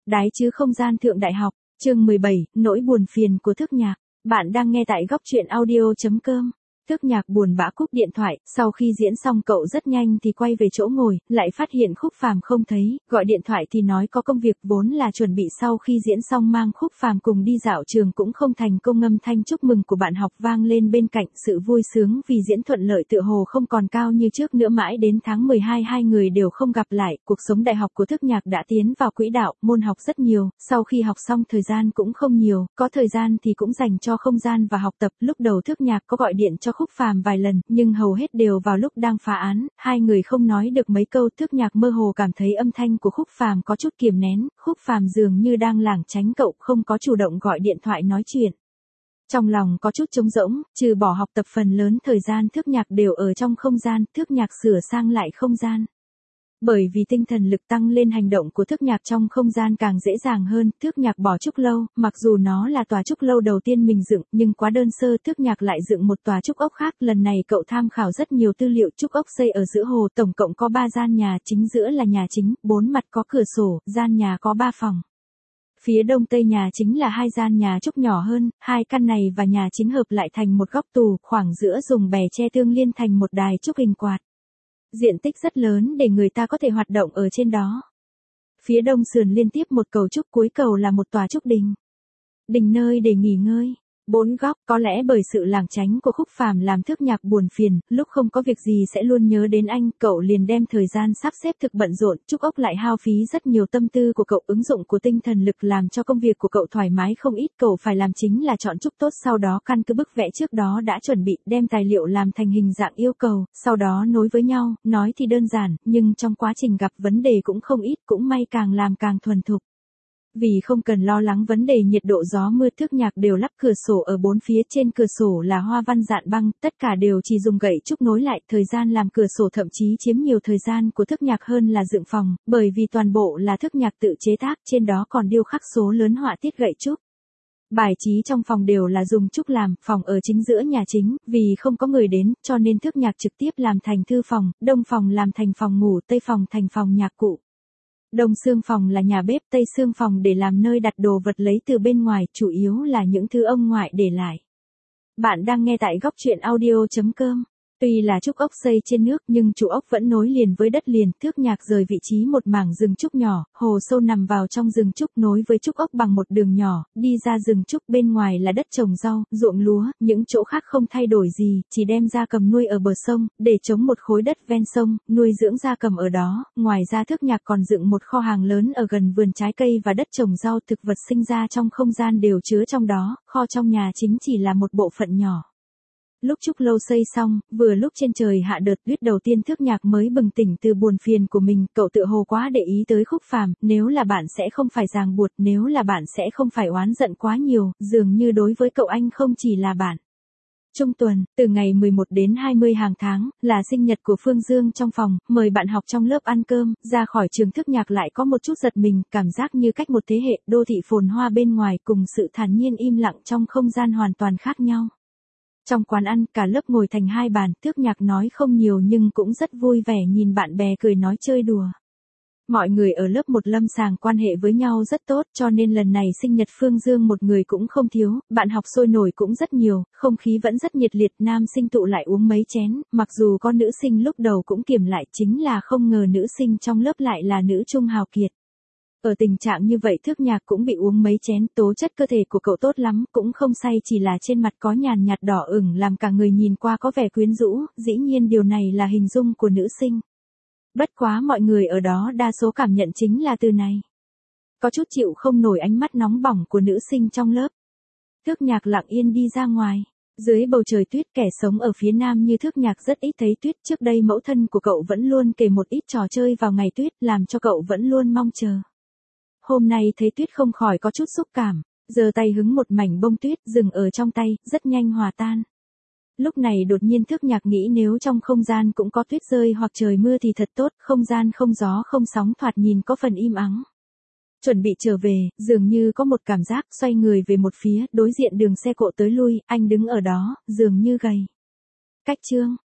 Đái chứ không gian thượng đại học, chương 17, nỗi buồn phiền của Thức Nhạc. Bạn đang nghe tại góc truyện audio.com. Thức Nhạc buồn bã cúp điện thoại, sau khi diễn xong cậu rất nhanh thì quay về chỗ ngồi, lại phát hiện Khúc Phàm không thấy, gọi điện thoại thì nói có công việc vốn là chuẩn bị sau khi diễn xong mang Khúc Phàm cùng đi dạo trường cũng không thành công, ngâm thanh chúc mừng của bạn học vang lên bên cạnh, sự vui sướng vì diễn thuận lợi tựa hồ không còn cao như trước nữa. Mãi đến tháng 12 hai người đều không gặp lại, cuộc sống đại học của Thức Nhạc đã tiến vào quỹ đạo, môn học rất nhiều, sau khi học xong thời gian cũng không nhiều, có thời gian thì cũng dành cho không gian và học tập. Lúc đầu Thức Nhạc có gọi điện cho Khúc Phàm vài lần, nhưng hầu hết đều vào lúc đang phá án, hai người không nói được mấy câu. Thức Nhạc mơ hồ cảm thấy âm thanh của Khúc Phàm có chút kiềm nén, Khúc Phàm dường như đang lảng tránh cậu, không có chủ động gọi điện thoại nói chuyện. Trong lòng có chút trống rỗng, trừ bỏ học tập phần lớn thời gian Thức Nhạc đều ở trong không gian. Thức Nhạc sửa sang lại không gian. Bởi vì tinh thần lực tăng lên, hành động của Thức Nhạc trong không gian càng dễ dàng hơn. Thức Nhạc bỏ trúc lâu, mặc dù nó là tòa trúc lâu đầu tiên mình dựng, nhưng quá đơn sơ. Thức Nhạc lại dựng một tòa trúc ốc khác, lần này cậu tham khảo rất nhiều tư liệu. Trúc ốc xây ở giữa hồ, tổng cộng có 3 gian nhà, chính giữa là nhà chính, 4 mặt có cửa sổ, gian nhà có 3 phòng. Phía đông tây nhà chính là 2 gian nhà trúc nhỏ hơn, 2 căn này và nhà chính hợp lại thành một góc tù, khoảng giữa dùng bè tre tương liên thành một đài trúc hình quạt. Diện tích rất lớn để người ta có thể hoạt động ở trên đó. Phía đông sườn liên tiếp một cầu trúc, cuối cầu là một tòa trúc đình. Đình nơi để nghỉ ngơi. 4 góc, có lẽ bởi sự lảng tránh của Khúc Phàm làm Thức Nhạc buồn phiền, lúc không có việc gì sẽ luôn nhớ đến anh, cậu liền đem thời gian sắp xếp thực bận rộn. Trúc ốc lại hao phí rất nhiều tâm tư của cậu, ứng dụng của tinh thần lực làm cho công việc của cậu thoải mái không ít. Cậu phải làm chính là chọn trúc tốt, sau đó căn cứ bức vẽ trước đó đã chuẩn bị, đem tài liệu làm thành hình dạng yêu cầu, sau đó nối với nhau. Nói thì đơn giản, nhưng trong quá trình gặp vấn đề cũng không ít, cũng may càng làm càng thuần thục. Vì không cần lo lắng vấn đề nhiệt độ gió mưa, Thức Nhạc đều lắp cửa sổ ở 4 phía, trên cửa sổ là hoa văn dạn băng, tất cả đều chỉ dùng gậy trúc nối lại. Thời gian làm cửa sổ thậm chí chiếm nhiều thời gian của Thức Nhạc hơn là dựng phòng, bởi vì toàn bộ là Thức Nhạc tự chế tác, trên đó còn điêu khắc số lớn họa tiết gậy trúc. Bài trí trong phòng đều là dùng trúc làm, phòng ở chính giữa nhà chính, vì không có người đến, cho nên Thức Nhạc trực tiếp làm thành thư phòng, đông phòng làm thành phòng ngủ, tây phòng thành phòng nhạc cụ. Đông xương phòng là nhà bếp, tây xương phòng để làm nơi đặt đồ vật lấy từ bên ngoài, chủ yếu là những thứ ông ngoại để lại. Bạn đang nghe tại góc truyện audio.com. Tuy là trúc ốc xây trên nước nhưng trụ ốc vẫn nối liền với đất liền. Thức Nhạc rời vị trí một mảng rừng trúc nhỏ, hồ sâu nằm vào trong rừng trúc, nối với trúc ốc bằng một đường nhỏ, đi ra rừng trúc. Bên ngoài là đất trồng rau, ruộng lúa, những chỗ khác không thay đổi gì, chỉ đem gia cầm nuôi ở bờ sông, để chống một khối đất ven sông, nuôi dưỡng gia cầm ở đó. Ngoài ra Thức Nhạc còn dựng một kho hàng lớn ở gần vườn trái cây và đất trồng rau, thực vật sinh ra trong không gian đều chứa trong đó, kho trong nhà chính chỉ là một bộ phận nhỏ. Lúc trúc lâu xây xong, vừa lúc trên trời hạ đợt tuyết đầu tiên, Thức Nhạc mới bừng tỉnh từ buồn phiền của mình. Cậu tựa hồ quá để ý tới Khúc Phàm, nếu là bạn sẽ không phải ràng buộc, nếu là bạn sẽ không phải oán giận quá nhiều, dường như đối với cậu anh không chỉ là bạn. Trung tuần, từ ngày 11 đến 20 hàng tháng, là sinh nhật của Phương Dương trong phòng, mời bạn học trong lớp ăn cơm. Ra khỏi trường Thức Nhạc lại có một chút giật mình, cảm giác như cách một thế hệ, đô thị phồn hoa bên ngoài cùng sự thản nhiên im lặng trong không gian hoàn toàn khác nhau. Trong quán ăn, cả lớp ngồi thành 2 bàn, Thức Nhạc nói không nhiều nhưng cũng rất vui vẻ nhìn bạn bè cười nói chơi đùa. Mọi người ở lớp một lâm sàng quan hệ với nhau rất tốt, cho nên lần này sinh nhật Phương Dương một người cũng không thiếu, bạn học sôi nổi cũng rất nhiều, không khí vẫn rất nhiệt liệt, nam sinh tụ lại uống mấy chén, mặc dù con nữ sinh lúc đầu cũng kiềm lại, chính là không ngờ nữ sinh trong lớp lại là nữ trung hào kiệt. Ở tình trạng như vậy Thức Nhạc cũng bị uống mấy chén, tố chất cơ thể của cậu tốt lắm, cũng không say, chỉ là trên mặt có nhàn nhạt đỏ ửng làm cả người nhìn qua có vẻ quyến rũ, dĩ nhiên điều này là hình dung của nữ sinh. Bất quá mọi người ở đó đa số cảm nhận chính là từ này. Có chút chịu không nổi ánh mắt nóng bỏng của nữ sinh trong lớp. Thức Nhạc lặng yên đi ra ngoài. Dưới bầu trời tuyết, kẻ sống ở phía Nam như Thức Nhạc rất ít thấy tuyết, trước đây mẫu thân của cậu vẫn luôn kể một ít trò chơi vào ngày tuyết, làm cho cậu vẫn luôn mong chờ. Hôm nay thấy tuyết không khỏi có chút xúc cảm, giơ tay hứng một mảnh bông tuyết, dừng ở trong tay, rất nhanh hòa tan. Lúc này đột nhiên Thức Nhạc nghĩ nếu trong không gian cũng có tuyết rơi hoặc trời mưa thì thật tốt, không gian không gió không sóng, thoạt nhìn có phần im ắng. Chuẩn bị trở về, dường như có một cảm giác, xoay người về một phía, đối diện đường xe cộ tới lui, anh đứng ở đó, dường như gầy. Cách chương